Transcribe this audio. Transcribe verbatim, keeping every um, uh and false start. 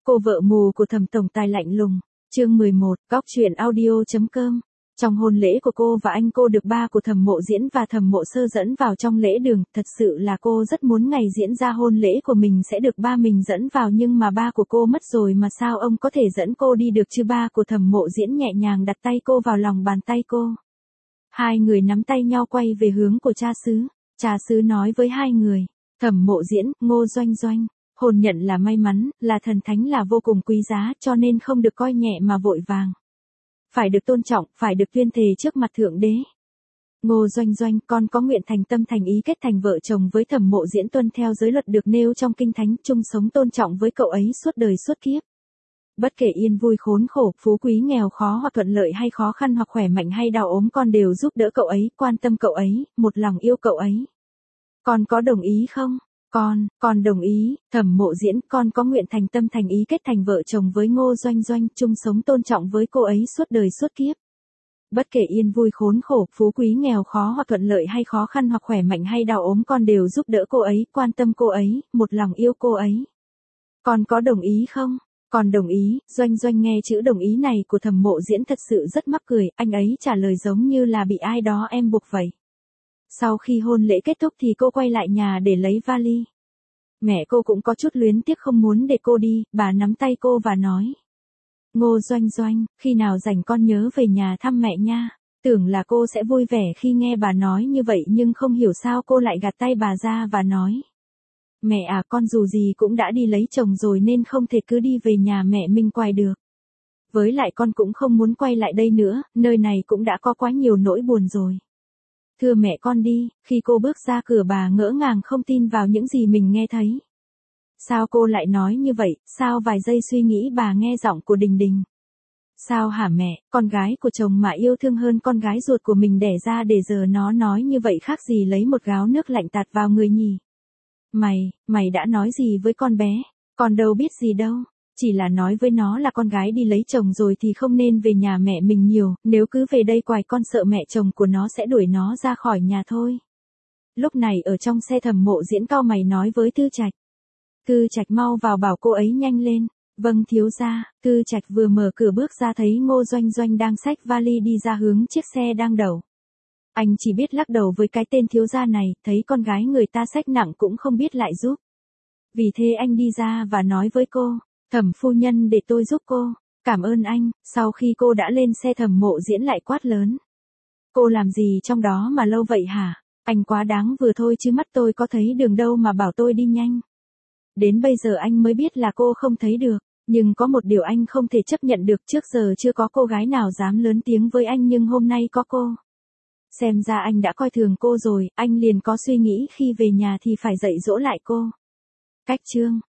Cô vợ mù của Thẩm tổng tài lạnh lùng. Chương mười một, góc truyện audio.com. Trong hôn lễ của cô và anh, cô được ba của Thẩm Mộ Diễn và Thẩm Mộ Sơ dẫn vào trong lễ đường, thật sự là cô rất muốn ngày diễn ra hôn lễ của mình sẽ được ba mình dẫn vào, nhưng mà ba của cô mất rồi mà sao ông có thể dẫn cô đi được chứ? Ba của Thẩm Mộ Diễn nhẹ nhàng đặt tay cô vào lòng bàn tay cô. Hai người nắm tay nhau quay về hướng của cha xứ. Cha xứ nói với hai người, Thẩm Mộ Diễn, Ngô Doanh Doanh, hôn nhận là may mắn, là thần thánh, là vô cùng quý giá, cho nên không được coi nhẹ mà vội vàng. Phải được tôn trọng, phải được tuyên thề trước mặt Thượng Đế. Ngô Doanh Doanh, con có nguyện thành tâm thành ý kết thành vợ chồng với Thẩm Mộ Diễn, tuân theo giới luật được nêu trong kinh thánh, chung sống tôn trọng với cậu ấy suốt đời suốt kiếp. Bất kể yên vui khốn khổ, phú quý nghèo khó hoặc thuận lợi hay khó khăn hoặc khỏe mạnh hay đau ốm, con đều giúp đỡ cậu ấy, quan tâm cậu ấy, một lòng yêu cậu ấy. Con có đồng ý không? Con, con đồng ý. Thẩm Mộ Diễn, con có nguyện thành tâm thành ý kết thành vợ chồng với Ngô Doanh Doanh, chung sống tôn trọng với cô ấy suốt đời suốt kiếp. Bất kể yên vui khốn khổ, phú quý nghèo khó hoặc thuận lợi hay khó khăn hoặc khỏe mạnh hay đau ốm, con đều giúp đỡ cô ấy, quan tâm cô ấy, một lòng yêu cô ấy. Con có đồng ý không? Con đồng ý. Doanh Doanh nghe chữ đồng ý này của Thẩm Mộ Diễn thật sự rất mắc cười, anh ấy trả lời giống như là bị ai đó em buộc vậy. Sau khi hôn lễ kết thúc thì cô quay lại nhà để lấy vali. Mẹ cô cũng có chút luyến tiếc không muốn để cô đi, bà nắm tay cô và nói. Ngô Doanh Doanh, khi nào rảnh con nhớ về nhà thăm mẹ nha. Tưởng là cô sẽ vui vẻ khi nghe bà nói như vậy, nhưng không hiểu sao cô lại gạt tay bà ra và nói. Mẹ à, con dù gì cũng đã đi lấy chồng rồi nên không thể cứ đi về nhà mẹ mình quay được. Với lại con cũng không muốn quay lại đây nữa, nơi này cũng đã có quá nhiều nỗi buồn rồi. Thưa mẹ con đi. Khi cô bước ra cửa, bà ngỡ ngàng không tin vào những gì mình nghe thấy. Sao cô lại nói như vậy? Sao? Vài giây suy nghĩ, bà nghe giọng của Đình Đình. Sao hả mẹ, con gái của chồng mà yêu thương hơn con gái ruột của mình đẻ ra, để giờ nó nói như vậy khác gì lấy một gáo nước lạnh tạt vào người nhỉ? Mày, mày đã nói gì với con bé? Con đâu biết gì đâu. Chỉ là nói với nó là con gái đi lấy chồng rồi thì không nên về nhà mẹ mình nhiều, nếu cứ về đây quài con sợ mẹ chồng của nó sẽ đuổi nó ra khỏi nhà thôi. Lúc này ở trong xe, Thẩm Mộ Diễn cau mày nói với Tư Trạch. Tư Trạch mau vào bảo cô ấy nhanh lên. Vâng thiếu gia. Tư Trạch vừa mở cửa bước ra thấy Ngô Doanh Doanh đang xách vali đi ra hướng chiếc xe đang đậu. Anh chỉ biết lắc đầu với cái tên thiếu gia này, thấy con gái người ta xách nặng cũng không biết lại giúp. Vì thế anh đi ra và nói với cô. Thẩm phu nhân, để tôi giúp cô. Cảm ơn anh. Sau khi cô đã lên xe, Thẩm Mộ Diễn lại quát lớn. Cô làm gì trong đó mà lâu vậy hả? Anh quá đáng vừa thôi chứ, mắt tôi có thấy đường đâu mà bảo tôi đi nhanh. Đến bây giờ anh mới biết là cô không thấy được. Nhưng có một điều anh không thể chấp nhận được, trước giờ chưa có cô gái nào dám lớn tiếng với anh, nhưng hôm nay có cô. Xem ra anh đã coi thường cô rồi, anh liền có suy nghĩ khi về nhà thì phải dạy dỗ lại cô. Cách chương